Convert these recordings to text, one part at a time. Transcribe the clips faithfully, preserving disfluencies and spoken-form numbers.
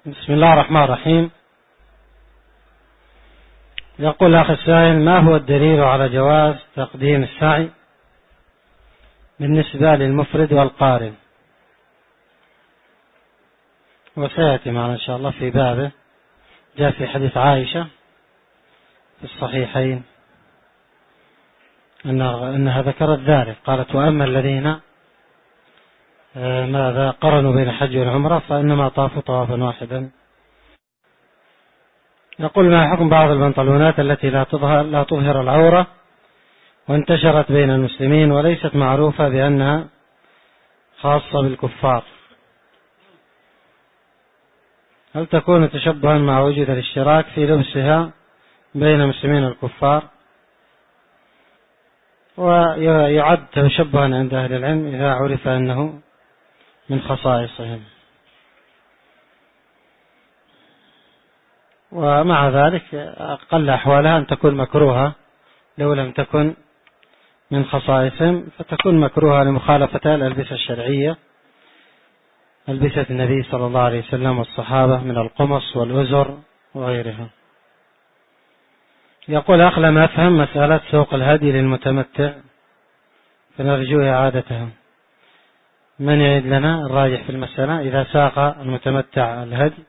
بسم الله الرحمن الرحيم. يقول الأخ السائل: ما هو الدليل على جواز تقديم السعي بالنسبة للمفرد والقارن؟ وسيأتي معنا إن شاء الله في بابه. جاء في حديث عائشة في الصحيحين أنها ذكرت ذلك، قالت: وأما الذين ماذا قرنوا بين الحج والعمرة فإنما طافوا طوافا واحدا. يقول: ما حكم بعض البنطلونات التي لا تظهر لا تظهر العورة وانتشرت بين المسلمين وليست معروفة بأنها خاصة بالكفار؟ هل تكون تشبها مع وجود الاشتراك في لبسها بين المسلمين والكفار؟ ويعد تشبها عند أهل العلم إذا عرف أنه من خصائصهم. ومع ذلك أقل أحوالها أن تكون مكروهة، لو لم تكن من خصائصهم فتكون مكروهة لمخالفة الألبسة الشرعية، ألبسة النبي صلى الله عليه وسلم والصحابة من القمص والأزر وغيرها. يقول: أخ لم أفهم مسألة سوق الهدي للمتمتع فنرجو إعادتها. من يعيد لنا الراجح في المسألة؟ إذا ساق المتمتع الهدي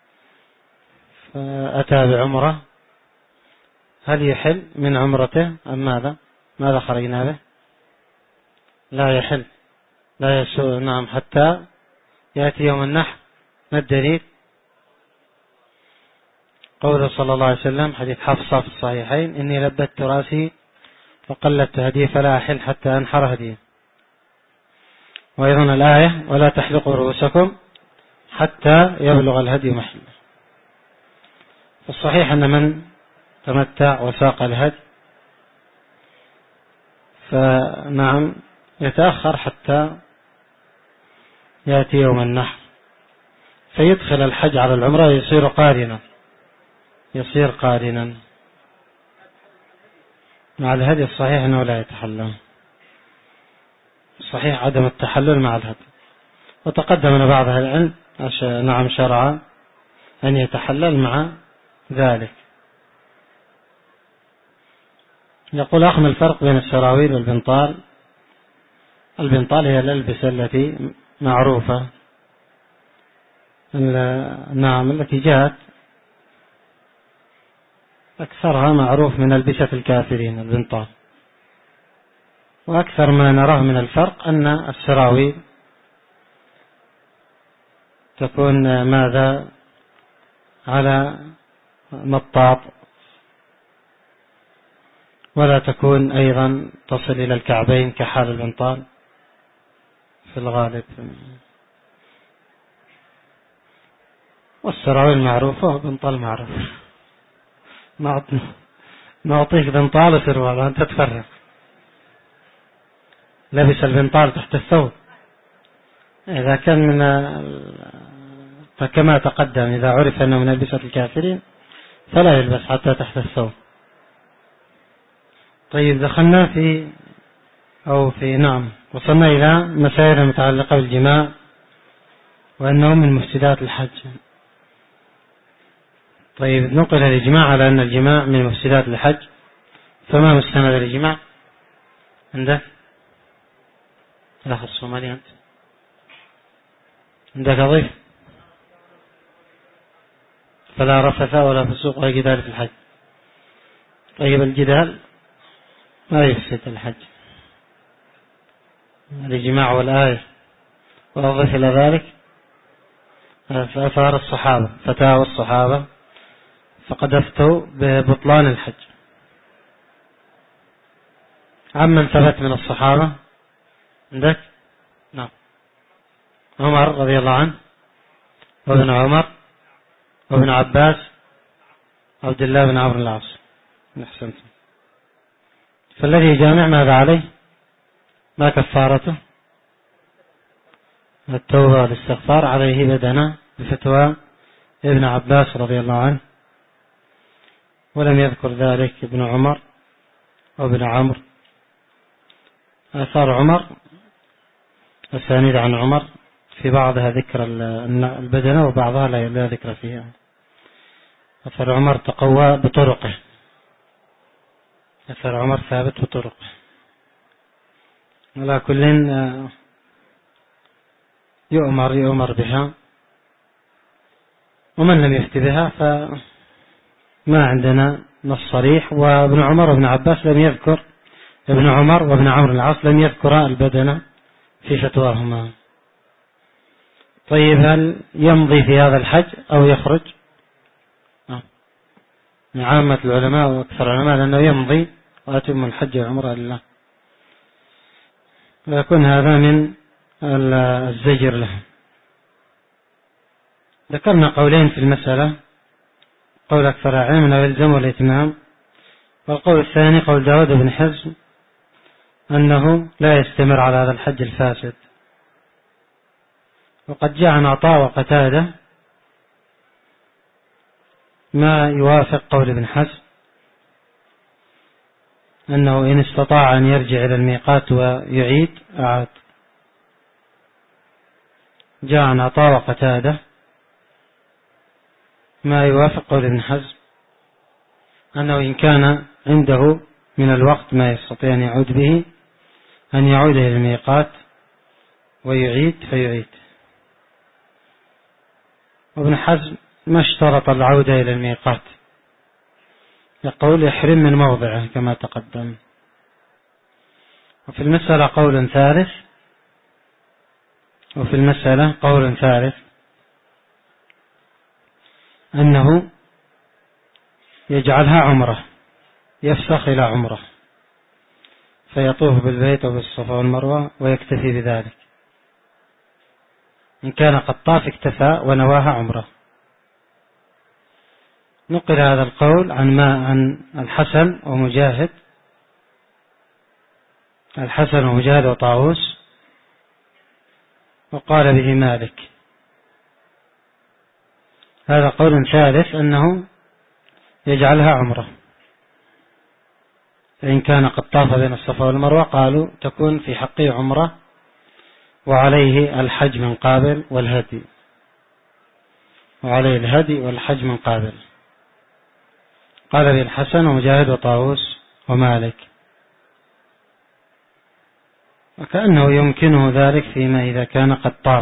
فأتى بعمرة هل يحل من عمرته أم ماذا؟ ماذا خرجنا به؟ لا يحل، لا يسوء. نعم، حتى يأتي يوم النحر. ما الدليل؟ قوله صلى الله عليه وسلم حديث حفصة في الصحيحين: إني لبت راسي فقلت هدي فلا أحل حتى أنحر هدي. وأيضا الآية: ولا تحلقوا رؤوسكم حتى يبلغ الهدي محله. الصحيح أن من تمتع وساق الهدي فنعم يتأخر حتى يأتي يوم النحر فيدخل الحج على العمرة، يصير قارنا يصير قارنا مع الهدي. الصحيح أنه لا يتحلل، صحيح عدم التحلل مع الهدي. وتقدم أن بعض أهل العلم نعم شرع أن يتحلل مع ذلك. يقول: أخ ما الفرق بين السراويل والبنطال؟ البنطال هي الألبسة التي معروفة، نعم التي جاءت أكثرها معروف من ألبسة الكافرين البنطال. وأكثر ما نراه من الفرق أن السراويل تكون ماذا على مطاط، ولا تكون أيضا تصل إلى الكعبين كحال البنطال في الغالب. والسراويل معروفة والبنطال معروف. نعطيك بنطال وسروال وأنت تفرق. لبس البنطال تحت الثوب إذا كان من فكما تقدم إذا عرف أنه من ألبسة الكافرين فلا يلبس حتى تحت الثوب. طيب، دخلنا في أو في نعم وصلنا إلى مسائل متعلقة بالجماع وأنه من مفسدات الحج. طيب، نقل الإجماع على أن الجماع من مفسدات الحج، فما مستند الإجماع عندك؟ الأخ الصومالي أنت عندك أضيف؟ فلا رفث ولا فسوق ولا جدال في الحج. طيب، الجدال ما يفسد الحج. الإجماع والآية. وأضيف إلى ذلك فأثار الصحابة فتاوى الصحابة فقد أفتوا ببطلان الحج. عمن ثبت من الصحابة عندك؟ نعم، عمر رضي الله عنه وابن عمر وابن عباس عبد الله بن عمرو العاص. أحسنتم. فالذي جامع ماذا عليه؟ ما كفارته؟ التوبة والاستغفار. عليه بدنا بفتوى ابن عباس رضي الله عنه، ولم يذكر ذلك ابن عمر وابن عمرو. آثار عمر، أسانيد عن عمر في بعضها ذكر البدنة وبعضها لا ذكر فيها. أثر عمر تقوى بطرقه، أثر عمر ثابت بطرقه، ولا كل يؤمر يؤمر بها، ومن لم يفت بها فما عندنا نص صريح. وابن عمر وابن عباس لم يذكر، ابن عمر وابن عمرو العاص لم يذكر البدنة في فتواهما. طيب هل يمضي في هذا الحج أو يخرج؟ عامة العلماء وأكثر العلماء لأنه يمضي وأتم الحج والعمرة لله، ويكون هذا من الزجر له. ذكرنا قولين في المسألة، قول أكثر العلم أنه يلزم الإتمام، والقول الثاني قول داود بن حزم أنه لا يستمر على هذا الحج الفاسد. وقد جاء عن عطاء وقتادة ما يوافق قول ابن حزم أنه إن استطاع أن يرجع إلى الميقات ويعيد أعاد. جاء عن عطاء وقتادة ما يوافق قول ابن حزم أنه إن كان عنده من الوقت ما يستطيع أن يعود به أن يعود إلى الميقات ويعيد فيعيد. وابن حزم ما اشترط العودة إلى الميقات، يقول يحرم من موضعه كما تقدم. وفي المسألة قول ثالث وفي المسألة قول ثالث أنه يجعلها عمره، يفسخ إلى عمره فيطوف بالبيت وبالصفا والمروة ويكتفي بذلك. إن كان قد طاف اكتفى ونواها عمره. نقل هذا القول عن ما عن الحسن ومجاهد الحسن ومجاهد وطاووس، وقال به مالك. هذا قول ثالث أنه يجعلها عمره، فإن كان قد طاف بين الصفا والمروة قالوا تكون في حقه عمره وعليه الحج من قابل والهدي، وعليه الهدي والحج من قابل. قال به الحسن ومجاهد وطاووس ومالك، وكأنه يمكنه ذلك فيما إذا كان قد طاف.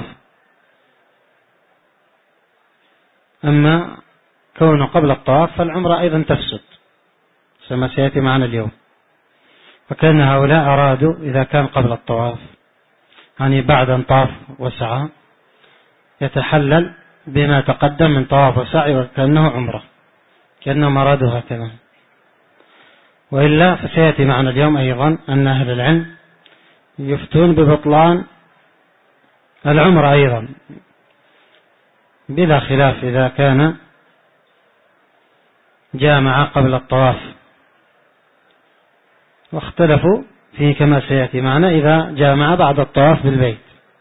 أما كونه قبل الطواف فالعمرة أيضا تفسد كما سيأتي معنا اليوم. وكان هؤلاء أرادوا إذا كان قبل الطواف يعني بعد أن طاف وسعى يتحلل بما تقدم من طواف وسعي وكأنه عمره، كأنهم أرادوا هكذا. وإلا فسيأتي معنا اليوم أيضا أن أهل العلم يفتون ببطلان العمرة أيضا بلا خلاف إذا كان جامع قبل الطواف، واختلفوا فيه كما سيأتي معنا إذا جامع بعد الطواف بالبيت.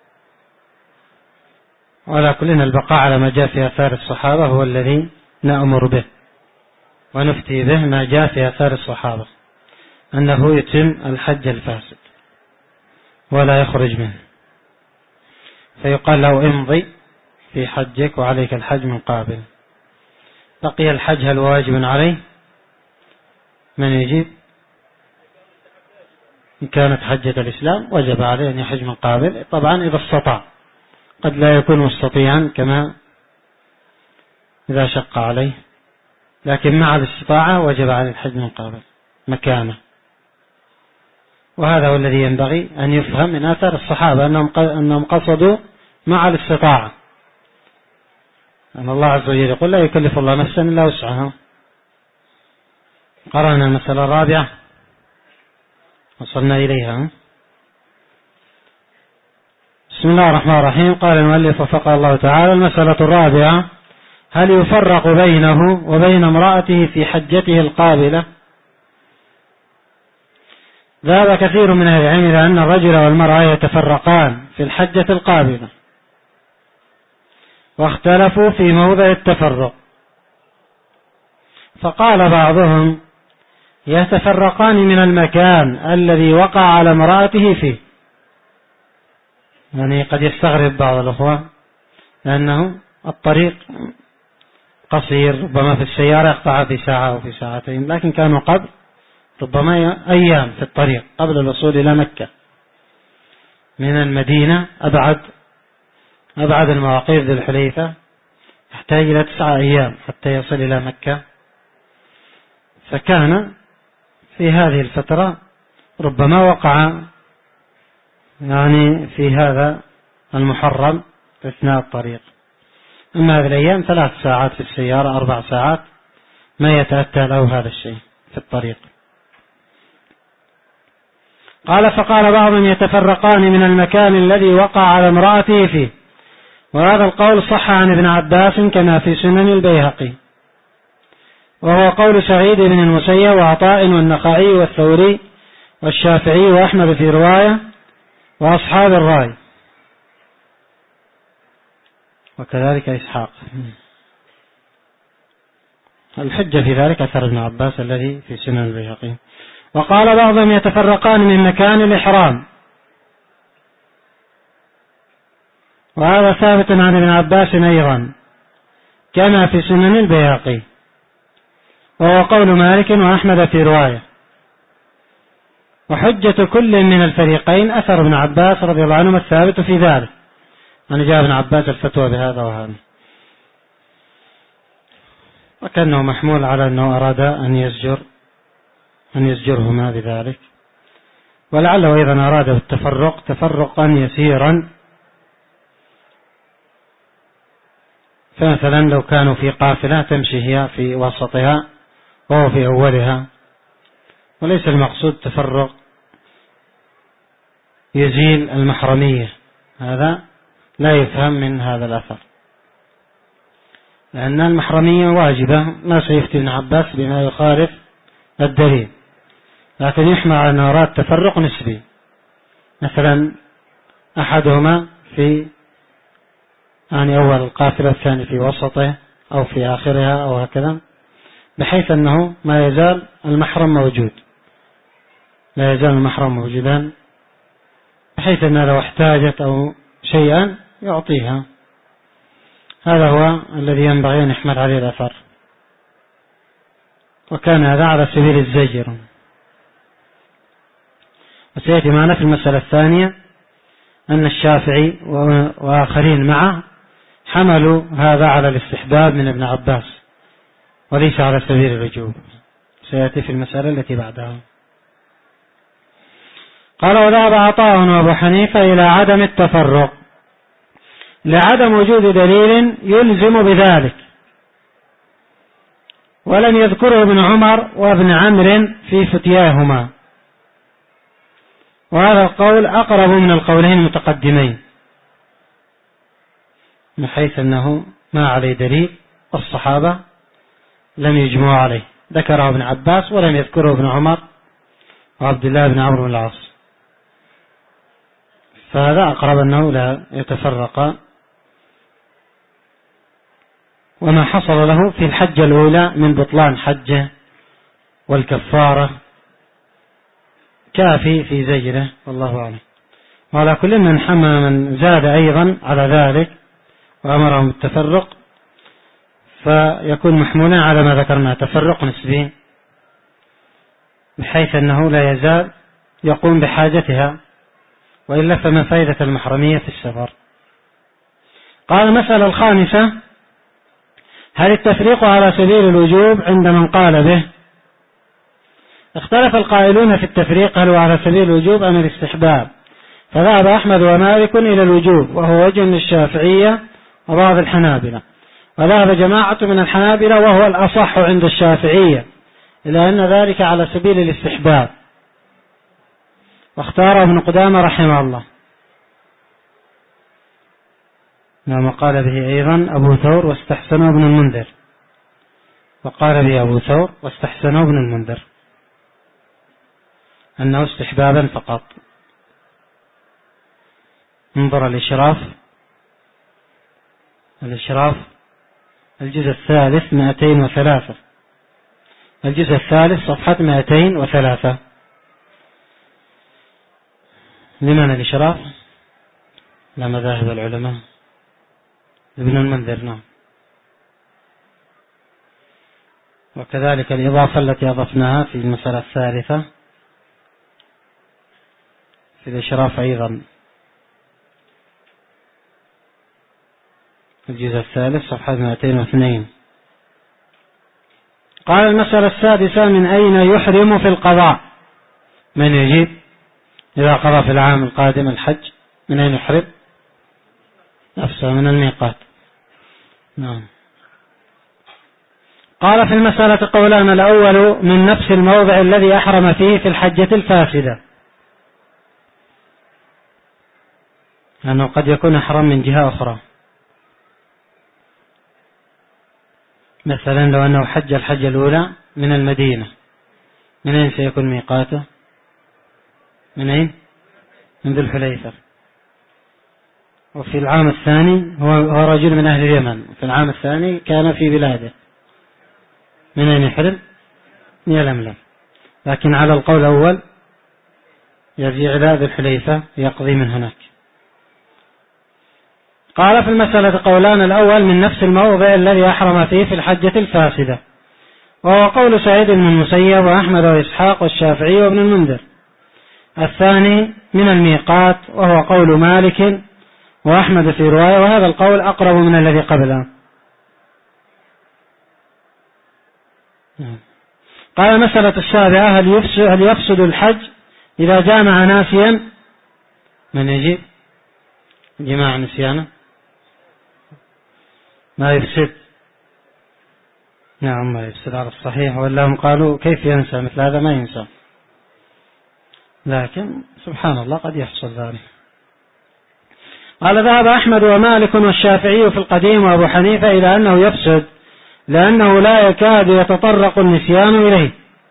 وعلى كلنا البقاء على ما جاء في آثار الصحابة هو الذي نأمر به ونفتي به، ما جاء في آثار الصحابة أنه يتم الحج الفاسد ولا يخرج منه، فيقال له امضي في حجك وعليك الحج من قابل. بقي الحج هل واجب عليه؟ من يجيب؟ إن كانت حجة الإسلام وجب عليه أن يحج من قابل، طبعا إذا استطاع، قد لا يكون مستطيعا كما إذا شق عليه، لكن مع الاستطاعة وجب عليه الحج من قابل مكانه. وهذا هو الذي ينبغي أن يفهم من آثار الصحابة أنهم قصدوا مع الاستطاعة، أن الله عز وجل يقول لا يكلف الله نفسا إلا وسعها. قرأنا المسألة الرابعة وصلنا إليها. بسم الله الرحمن الرحيم. قال المؤلف وفقه الله تعالى: المسألة الرابعة: هل يفرق بينه وبين امرأته في حجته القابلة؟ ذهب كثير من أهل العلم إلى أن الرجل والمرأة يتفرقان في الحجة القابلة، واختلفوا في موضع التفرق، فقال بعضهم: يتفرقان من المكان الذي وقع على امرأته فيه، يعني قد يستغرب بعض الأخوة لأنه الطريق قصير، ربما في السيارة يقطعها في ساعة أو في ساعتين، لكن كانوا قبل ربما أيام في الطريق قبل الوصول إلى مكة. من المدينة أبعد أبعد المواقيت ذي الحليفة يحتاج إلى تسعة أيام حتى يصل إلى مكة. فكان في هذه الفترة ربما وقع يعني في هذا المحرم أثناء الطريق. أما هذه الأيام ثلاث ساعات في السيارة، أربع ساعات، ما يتأتى له هذا الشيء في الطريق. قال: فقال بعضهم: يتفرقان من المكان الذي وقع على امرأته فيه. وهذا القول صح عن ابن عباس كما في سنن البيهقي، وهو قول سعيد بن المسيب وعطاء والنخعي والثوري والشافعي وأحمد في رواية وأصحاب الرأي، وكذلك إسحاق. الحجة في ذلك أثر ابن عباس الذي في سنن البيهقي. وقال بعضهم: يتفرقان من مكان الإحرام، وهذا ثابت عن ابن عباس أيضا كما في سنن البيهقي، وهو قول مالك وأحمد في رواية. وحجة كل من الفريقين أثر ابن عباس رضي الله عنهما الثابت في ذلك، أن جاء ابن عباس الفتوى بهذا وهذا، وكأنه محمول على أنه أراد أن يزجر أن يزجرهما بذلك، ولعله أيضا أراد بالتفرق تفرقا يسيرا. فمثلا لو كانوا في قافلة تمشي هي في وسطها وهو في أولها، وليس المقصود تفرق يزيل المحرمية، هذا لا يفهم من هذا الأثر، لأن المحرمية واجبة، ما سيفتي ابن عباس بما يخالف الدليل، لكن يحمل على أن أراد تفرق نسبي، مثلا أحدهما في يعني أول القافلة، الثاني في وسطه أو في آخرها أو هكذا، بحيث أنه ما يزال المحرم موجود، لا يزال المحرم موجودا، بحيث أنها لو احتاجت أو شيئا يعطيها. هذا هو الذي ينبغي أن يحمل عليه الأثر، وكان هذا على سبيل الزجر. وسيأتي معنا في المسألة الثانية أن الشافعي وآخرين معه حملوا هذا على الاستحباب من ابن عباس وليس على سبيل الوجوب، سيأتي في المسألة التي بعدها. قال: وذهب عطاء وأبو حنيفة إلى عدم التفرق لعدم وجود دليل يلزم بذلك، ولم يذكره ابن عمر وابن عمرو في فتياهما، وهذا القول أقرب من القولين المتقدمين، من حيث أنه ما عليه دليل، والصحابة لم يجمعوا عليه، ذكره ابن عباس ولم يذكره ابن عمر وعبد الله بن عمرو بن العاص، فهذا أقرب أنه لا يتفرق. وما حصل له في الحجة الأولى من بطلان حجه والكفارة كافي في زجره، والله أعلم. وعلى كل من حمى من زاد أيضا على ذلك وأمرهم بالتفرق فيكون محمولا على ما ذكرنا، تفرق نسبي، بحيث أنه لا يزال يقوم بحاجتها، وإلا فما فائدة المحرمية في السفر. قال: المسألة الخامسة: هل التفريق على سبيل الوجوب عند من قال به؟ اختلف القائلون في التفريق هل هو على سبيل الوجوب أم الاستحباب، فذهب أحمد ومالك إلى الوجوب، وهو وجه للشافعية وبعض الحنابلة، وذهب جماعة من الحنابلة وهو الأصح عند الشافعية إلى أن ذلك على سبيل الاستحباب، واختاره ابن قدامة رحمه الله، نعم، قال به أيضا أبو ثور واستحسنه ابن المنذر، وقال به أبو ثور واستحسنه ابن المنذر أنه استحبابا فقط. انظر الإشراف، الإشراف الجزء الثالث مائتين وثلاثة، الجزء الثالث صفحة مائتين وثلاثة. لمن الإشراف؟ لا مذاهب العلماء ابن المنذر. نعم. وكذلك الإضافة التي أضفناها في المسألة الثالثة في الإشراف أيضا الجزء الثالث صفحة مئتين واثنين. قال المسألة السادسة: من أين يحرم في القضاء؟ من يجيب؟ إذا قضى في العام القادم الحج من أين يحرم؟ نفسه من الميقات. نعم. قال: في المسألة قولان: الأول من نفس الموضع الذي أحرم فيه في الحجة الفاسدة، لأنه قد يكون أحرم من جهة أخرى، مثلا لو أنه حج الحجة الأولى من المدينة، من أين سيكون ميقاته؟ من أين؟ من ذي الحليفة. وفي العام الثاني هو رجل من أهل اليمن، في العام الثاني كان في بلاده، من أين يحرم؟ من يلملم. لكن على القول الأول يرجع إلى ذي الحليفة يقضي من هناك. قال: في المسألة قولان: الأول من نفس الموضع الذي أحرم فيه في الحجة الفاسدة، وهو قول سعيد بن المسيب وأحمد وإسحاق والشافعي وابن المنذر. الثاني من الميقات، وهو قول مالك وأحمد في رواية، وهذا القول أقرب من الذي قبله. قال: المسألة السابعة: هل يفسد, هل يفسد الحج إذا جامع ناسيا؟ من يجيب؟ جماع نسيانه ما يفسد. نعم ما يفسد على الصحيح، ولا قالوا كيف ينسى؟ مثل هذا ما ينسى، لكن سبحان الله قد يحصل ذلك. قال: ذهب أحمد ومالك والشافعي في القديم وأبو حنيفة إلى أنه يفسد، لأنه لا يكاد يتطرق النسيان إليه.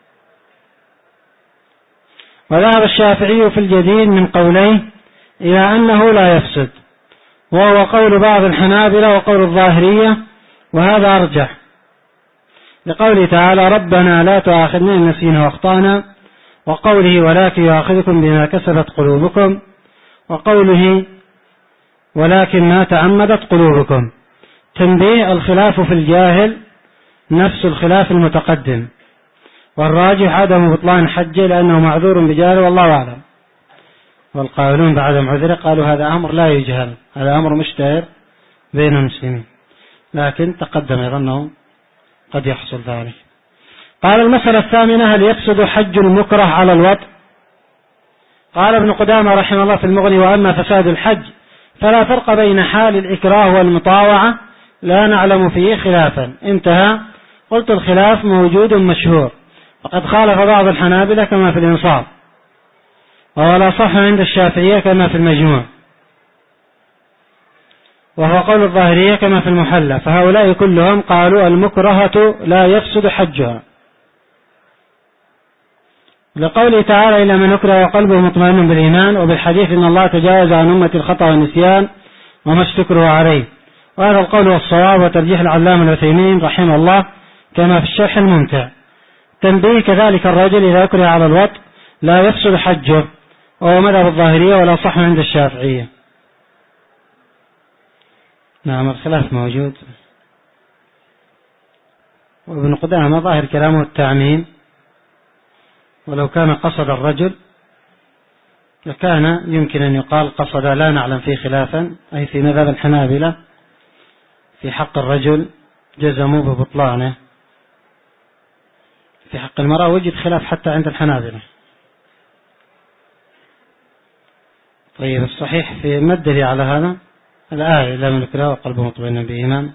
وذهب الشافعي في الجديد من قوليه إلى أنه لا يفسد، وهو قول بعض الحنابلة وقول الظاهرية، وهذا أرجح، لقوله تعالى: ربنا لا تؤاخذنا إن نسينا واخطأنا، وقوله: ولكن يؤاخذكم بما كسبت قلوبكم، وقوله: ولكن ما تعمدت قلوبكم. تنبيه: الخلاف في الجاهل نفس الخلاف المتقدم، والراجح عدم بطلان حجه لأنه معذور بجهل، والله أعلم. والقائلون بعدم عذره قالوا هذا أمر لا يجهل، هذا أمر مشتهر بين المسلمين، لكن تقدم أيضا أنه قد يحصل ذلك. قال: المسألة الثامنة: هل يفسد حج المكره على الوطء؟ قال ابن قدامة رحمه الله في المغني: وأما فساد الحج فلا فرق بين حال الإكراه والمطاوعة، لا نعلم فيه خلافا. انتهى. قلت: الخلاف موجود مشهور، وقد خالف بعض الحنابلة كما في الإنصاف، ولا صح عند الشافعية كما في المجموع، وهو قول الظاهرية كما في المحلى، فهؤلاء كلهم قالوا المكرهة لا يفسد حجها، لقوله تعالى: إلا من أكره وقلبه مطمئن بالإيمان، وبالحديث إن الله تجاوز عن أمة الخطأ والنسيان وما استكرهوا عليه. وهذا القول والصواب وترجيح العلامة العثيمين رحمه الله كما في الشرح الممتع. تنبيه: كذلك الرجل إذا أكره على الوطء لا يفسد حجه، وهو مذهب الظاهرية ولا صح عند الشافعية. نعم الخلاف موجود. وابن قدامة ظاهر كلامه التعميم، ولو كان قصد الرجل لكان يمكن أن يقال قصد، لا نعلم فيه خلافا، أي في مذهب الحنابلة في حق الرجل جزموا ببطلانه، في حق المرأة وجد خلاف حتى عند الحنابلة. طيب الصحيح في ما الدليل على هذا؟ الآية: لا من أكره وقلبه مطمئن بإيمان،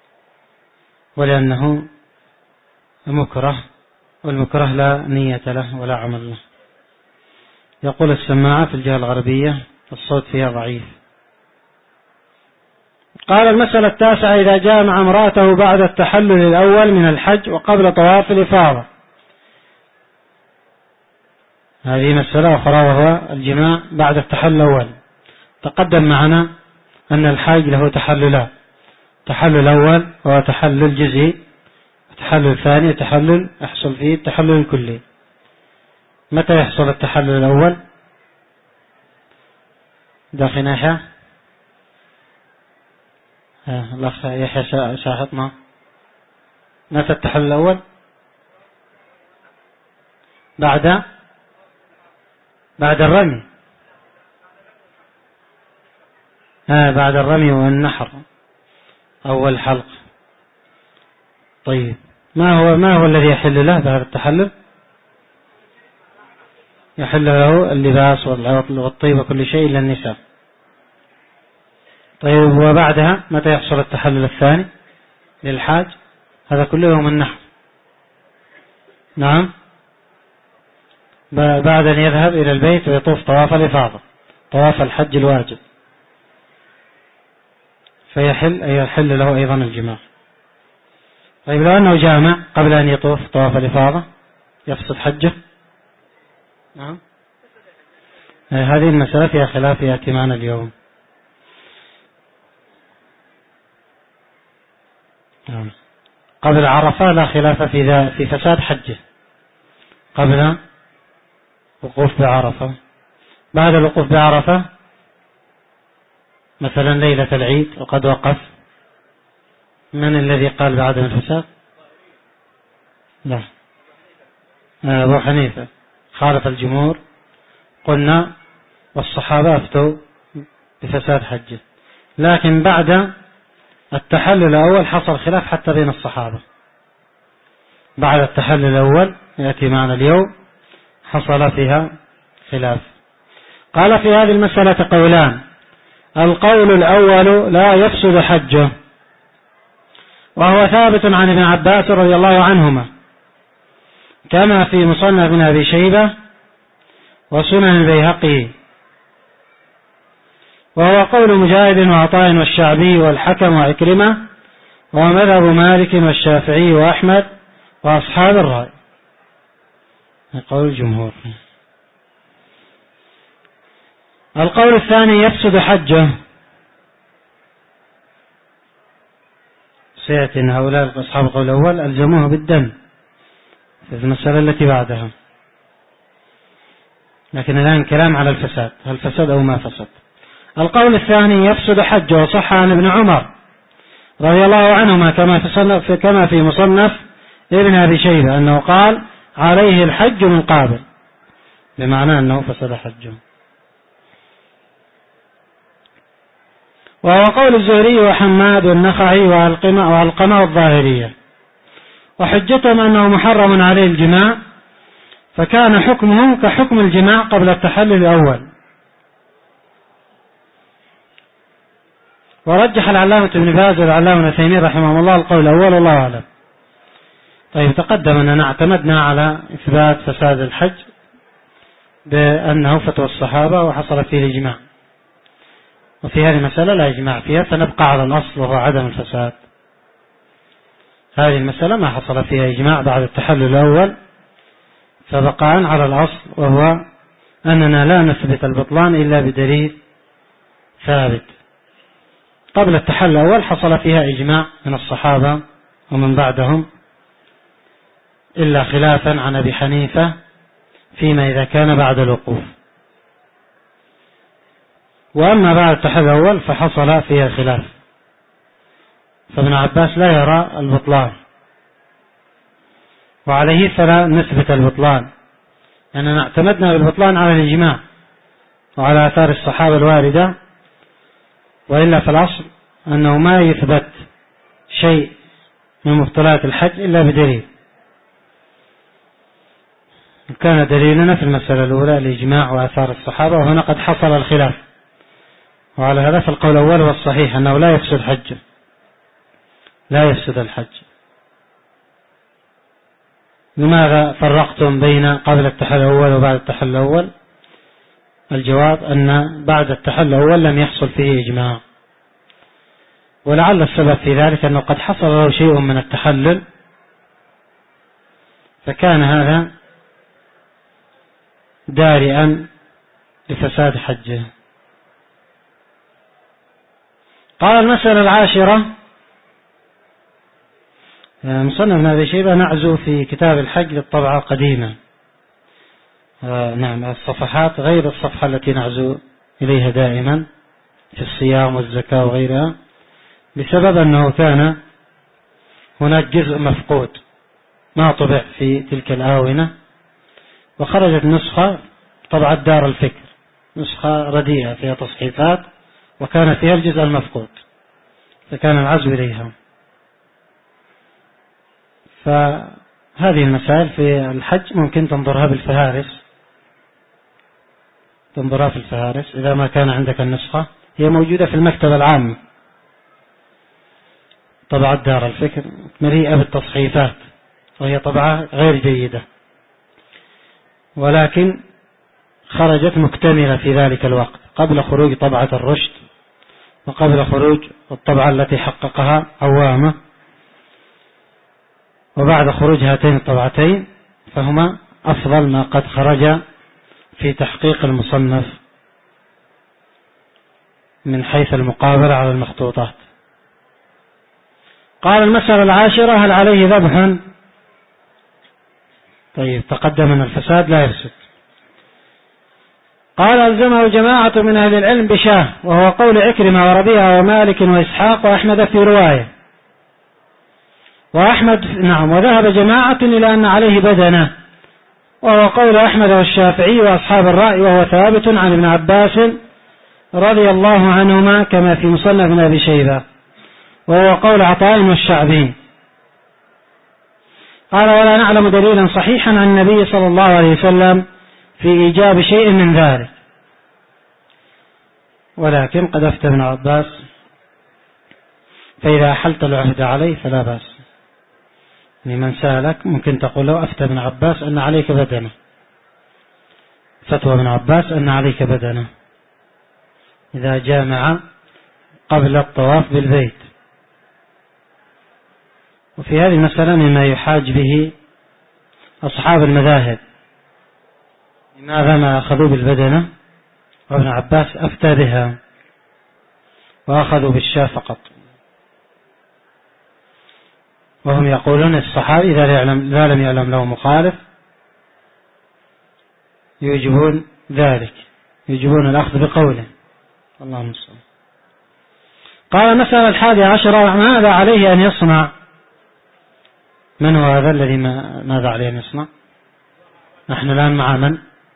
ولأنه مكره، والمكره لا نية له ولا عمل له. يقول السماعة في الجهة الغربية الصوت فيها ضعيف. قال: المسألة التاسعة: إذا جامع امرأته بعد التحلل الأول من الحج وقبل طواف الإفاضة. هذه مسألة أخرى، وهو الجماع بعد التحلل الأول. تقدم معنا أن الحاج له تحللان: تحلل الأول وهو تحلل جزئي، التحلل الثاني تحلل يحصل فيه التحلل الكلي. متى يحصل التحلل الأول؟ داخل ناحية الأخ يحيى شاهطنا متى التحلل الأول؟ بعد بعد الرمي. آه بعد الرمي والنحر أول حلق. طيب ما هو ما هو الذي يحل له بهذا التحلل؟ يحل له اللباس والطيب وكل شيء إلا النساء. طيب وبعدها متى يحصل التحلل الثاني للحاج؟ هذا كله يوم النحر. نعم بعد أن يذهب إلى البيت ويطوف طواف الإفاضة، طواف الحج الواجب، فيحل أي يحل له أيضا الجماع. طيب لو أنه جامع قبل أن يطوف طواف الإفاضة يفسد حجه؟ نعم هذه المسألة فيها خلاف يأتي معنا اليوم. نعم. قبل عرفة لا خلاف في ذا في فساد حجه قبل وقوف بعرفة. بعد الوقوف بعرفة مثلا ليلة العيد وقد وقف، من الذي قال بعدم الفساد؟ لا أبو حنيفة خالف الجمهور، قلنا والصحابة أفتوا بفساد حجه. لكن بعد التحلل الأول حصل خلاف حتى بين الصحابة. بعد التحلل الأول يأتي معنا اليوم حصل فيها خلاف. قال في هذه المسألة قولان: القول الأول لا يفسد حجه، وهو ثابت عن ابن عباس رضي الله عنهما كما في مصنف ابن أبي شيبة وسنن البيهقي، وهو قول مجاهد وعطاء والشعبي والحكم وعكرمة، ومذهب مالك والشافعي وأحمد وأصحاب الرأي، قول الجمهور. القول الثاني يفسد حجه، سيأتي أن هؤلاء أصحاب القول الأول ألزموه بالدم في المسألة التي بعدها، لكن الآن كلام على الفساد، هل فسد أو ما فسد. القول الثاني يفسد حجه، وصح عن ابن عمر رضي الله عنهما كما في كما في مصنف ابن أبي شيبة أنه قال: عليه الحج من قابل، بمعنى أنه فسد حجه. وهو قول الزهري وحماد والنخعي وعلقمة والظاهرية، وحجتهم أنه محرم عليه الجماع، فكان حكمه كحكم الجماع قبل التحلل الأول. ورجح العلامة ابن باز والعلامة ابن تيمية رحمه الله القول الأول، والله أعلم. طيب تقدم أننا اعتمدنا على إثبات فساد الحج بأنه فتوى الصحابة وحصل فيه الإجماع، وفي هذه المسألة لا إجماع فيها، فنبقى على الأصل وهو عدم الفساد. هذه المسألة ما حصل فيها إجماع بعد التحلل الأول، فبقاء على الأصل وهو أننا لا نثبت البطلان إلا بدليل ثابت. قبل التحلل الأول حصل فيها إجماع من الصحابة ومن بعدهم، إلا خلافا عن أبي حنيفة فيما إذا كان بعد الوقوف. وأما بعد التحلل الأول فحصل فيها خلاف، فابن عباس لا يرى البطلان، وعليه فلا نثبت البطلان، لأننا اعتمدنا بالبطلان على الإجماع وعلى آثار الصحابة الواردة، وإلا فالأصل أنه ما يثبت شيء من مبطلات الحج إلا بدليل. كان دليلنا في المسألة الأولى الإجماع وآثار الصحابة، وهنا قد حصل الخلاف، وعلى هذا فالقول الأول والصحيح أنه لا يفسد حج، لا يفسد الحج. لماذا فرقتم بين قبل التحلل الأول وبعد التحلل الأول؟ الجواب أن بعد التحلل الأول لم يحصل فيه إجماع، ولعل السبب في ذلك أنه قد حصل له شيء من التحلل، فكان هذا دارئا لفساد حجه. قال المسألة العاشرة: مصنف ابن أبي شيبة نعزو في كتاب الحج للطبعة القديمة، آه نعم الصفحات غير الصفحة التي نعزو إليها دائما في الصيام والزكاة وغيرها، بسبب أنه كان هناك جزء مفقود ما طبع في تلك الآونة، وخرجت نسخة طبعت دار الفكر، نسخة رديئة فيها تصحيفات وكان فيها الجزء المفقود، فكان العزو إليها. فهذه المسائل في الحج ممكن تنظرها بالفهارس، تنظرها في الفهارس إذا ما كان عندك النسخة، هي موجودة في المكتبة العامة، طبعة دار الفكر مليئة بالتصحيفات، وهي طبعة غير جيدة، ولكن خرجت مكتملة في ذلك الوقت قبل خروج طبعة الرشد وقبل خروج الطبعة التي حققها عوامة، وبعد خروج هاتين الطبعتين فهما أفضل ما قد خرج في تحقيق المصنف من حيث المقابلة على المخطوطات. قال المسألة العاشرة: هل عليه ذبح؟ طيب، تقدم أن الفساد لا يفسد. قال: ألزمه جماعة من أهل العلم بشاه، وهو قول عكرمة وربيعة ومالك وإسحاق وأحمد في رواية، وأحمد نعم وذهب جماعة إلى أن عليه بدنة، وهو قول أحمد والشافعي وأصحاب الرأي، وهو ثابت عن ابن عباس رضي الله عنهما كما في مصنف ابن أبي شيبة، وهو قول عطاء والشعبي. قال: ولا نعلم دليلا صحيحا عن النبي صلى الله عليه وسلم في إيجاب شيء من ذلك، ولكن قد أفتى ابن عباس، فإذا أحلت العهد عليه فلا بأس. لمن سألك ممكن تقول له: أفتى ابن عباس أن عليك بدنة، فتوى ابن عباس أن عليك بدنة إذا جامع قبل الطواف بالبيت. وفي هذه المسألة مما يحاج به أصحاب المذاهب، لماذا ما أخذوا بالبدنة وابن عباس أفتى بها وأخذوا بالشاة فقط؟ وهم يقولون الصحابي إذا لم يعلم له مخالف يجبون ذلك، يجبون الأخذ بقوله. الله المستعان. قال: مسألة الحادية عشرة: ماذا عليه أن يصنع؟ من هو هذا الذي ماذا عليه أن يصنع؟ نحن الآن مع من؟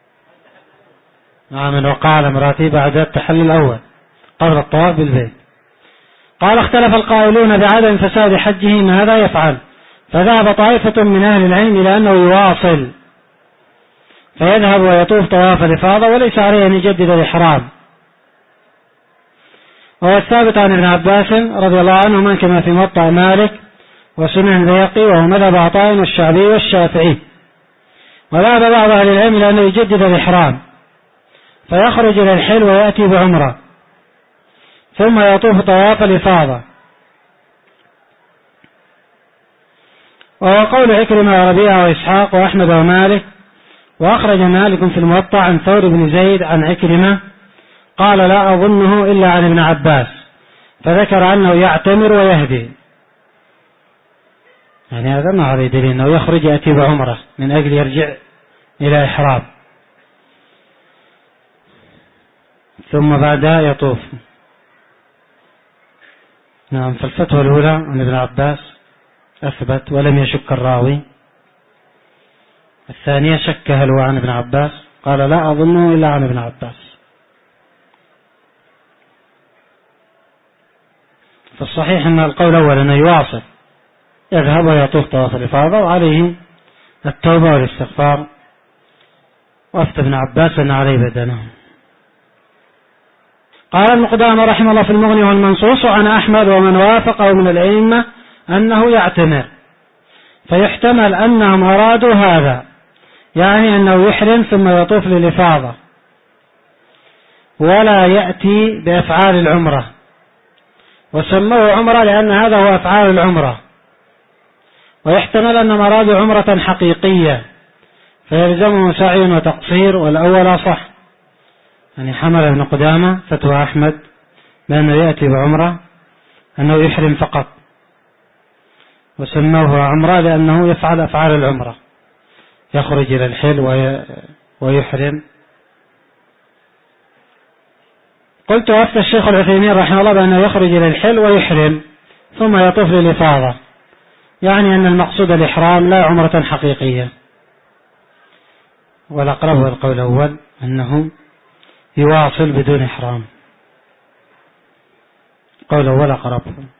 مع من وقع على امرأته بعد التحلل الأول قبل الطواف بالبيت. قال: اختلف القائلون بعدم فساد حجه ماذا يفعل؟ فذهب طائفة من أهل العلم إلى أنه يواصل فيذهب ويطوف طواف الإفاضة وليس عليه أن يجدد الإحرام، وهو الثابت عن ابن عباس رضي الله عنهما كما في موطأ مالك وسنن البيهقي، وهو مذهب عطاء والشعبي والشافعي. وذهب بعض أهل العلم إلى أنه يجدد الإحرام فيخرج إلى الحل ويأتي بعمرة ثم يطوف طواف الإفاضة، وهو قول عكرمة وربيعة وإسحاق وأحمد ومالك. وأخرج مالك في الموطأ عن ثور بن زيد عن عكرمة قال: لا أظنه إلا عن ابن عباس، فذكر أنه يعتمر ويهدي. يعني هذا ما عليه دليل أنه يخرج يأتي بعمرة من أجل يرجع إلى إحرام ثم بعدها يطوف. نعم، فالفتوى الأولى عن ابن عباس أثبت ولم يشك الراوي. الثانية شك هل هو عن ابن عباس، قال: لا أظنه إلا عن ابن عباس. فالصحيح أن القول الأول أنه يواصل يذهب ويطوف طواف الإفاضة وعليه التوبة والاستغفار، وأفتى ابن عباس أن عليه بدنه. قال ابن قدامة رحمه الله في المغني والمنصوص عن أحمد ومن وافقه من الأئمة أنه يعتمر، فيحتمل أنهم أرادوا هذا، يعني أنه يحرم ثم يطوف للإفاضة ولا يأتي بأفعال العمرة، وسموه عمرة لأن هذا هو أفعال العمرة. ويحتمل أنهم أرادوا عمرة حقيقية فيلزمه سعي وتقصير، والأول أصح. يعني حمل ابن قدامة فتوى أحمد بأنه يأتي بعمرة أنه يحرم فقط، وسموه عمرة لأنه يفعل أفعال العمرة، يخرج إلى الحل ويحرم قلت أفتى الشيخ العثيمين رحمه الله بأنه يخرج إلى الحل ويحرم ثم يطوف للإفاضة، يعني أن المقصود الإحرام لا عمرة حقيقية. والأقرب هو القول الأول أنه يواصل بدون إحرام، قول الأول أقرب.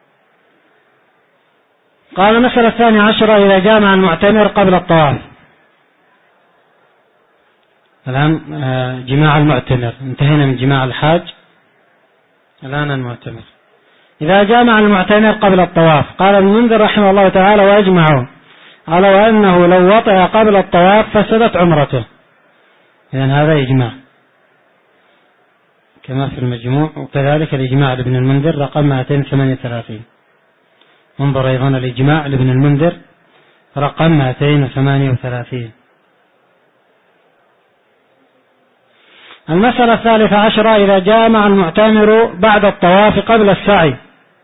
قال المسألة الثانية عشرة إذا جامع المعتمر قبل الطواف. الآن جماع المعتمر، انتهينا من جماع الحاج، الآن المعتمر. إذا جامع المعتمر قبل الطواف، قال ابن المنذر رحمه الله تعالى ويجمع على أنه لو وطئ قبل الطواف فسدت عمرته. إذن هذا إجماع كما في المجموع، وكذلك الإجماع لابن المنذر رقم مئتين وثمانية وثلاثين. انظر أيضا الإجماع لابن المنذر رقم مئتين وثمانية وثلاثين. المسألة الثالثة عشرة إذا جامع المعتمر بعد الطواف قبل السعي.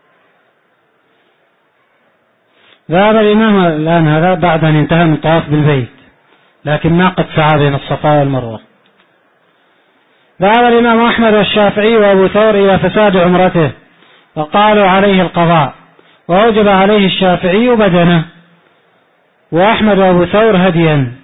ذهب الإمام الآن هذا بعد أن انتهى من الطواف بالبيت، لكن ما قد سعى بين الصفا والمروة. ذهب الإمام أحمد والشافعي وأبو ثور إلى فساد عمرته وقالوا عليه القضاء، ووجب عليه الشافعي بدنه وأحمد وأبو ثور هديا.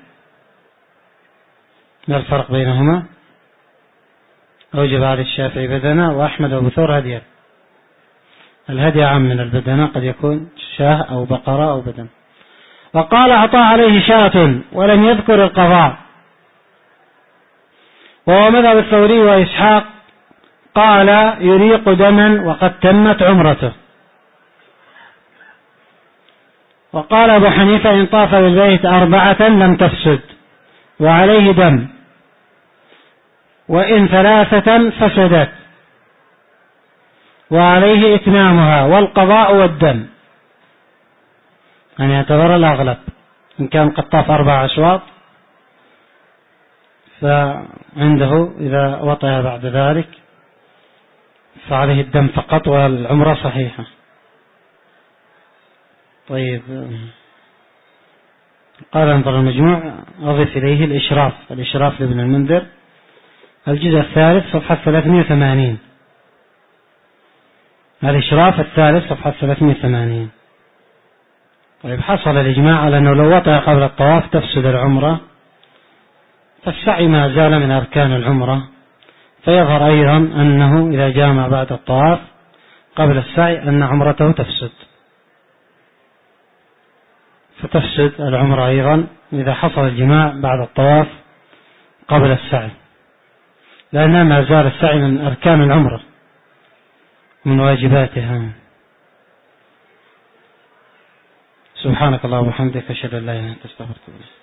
ما الفرق بينهما؟ أوجب على الشافعي بدنه وأحمد وأبو ثور هديا. الهدي عام من البدنة، قد يكون شاه أو بقرة أو بدن. وقال عطاء عليه شاة ولم يذكر القضاء، وهو مذهب الثوري وإسحاق، قال يريق دما وقد تمت عمرته. وقال أبو حنيفة إن طاف بالبيت أربعة لم تفسد وعليه دم، وإن ثلاثة فسدت وعليه إتمامها والقضاء والدم. يعني يعتبر الأغلب إن كان قد طاف أربع أشواط فعنده إذا وطئ بعد ذلك فعليه الدم فقط والعمرة صحيحة. طيب، قال انظر المجموع أضف إليه الإشراف، الإشراف لابن المنذر الجزء الثالث صفحة ثلاثمائة وثمانين، الإشراف الثالث صفحة ثلاثمائة وثمانين. طيب، حصل الإجماع على أنه لو وطئ قبل الطواف تفسد العمرة، فالسعي ما زال من أركان العمرة، فيظهر أيضا أنه إذا جامع بعد الطواف قبل السعي أن عمرته تفسد، فتفسد العمرة أيضا إذا حصل الجماع بعد الطواف قبل السعي، لأن ما زال السعي من أركان العمرة من واجباتها. سبحانك اللهم وبحمدك أشهد أن لا إله إلا أنت أستغفرك.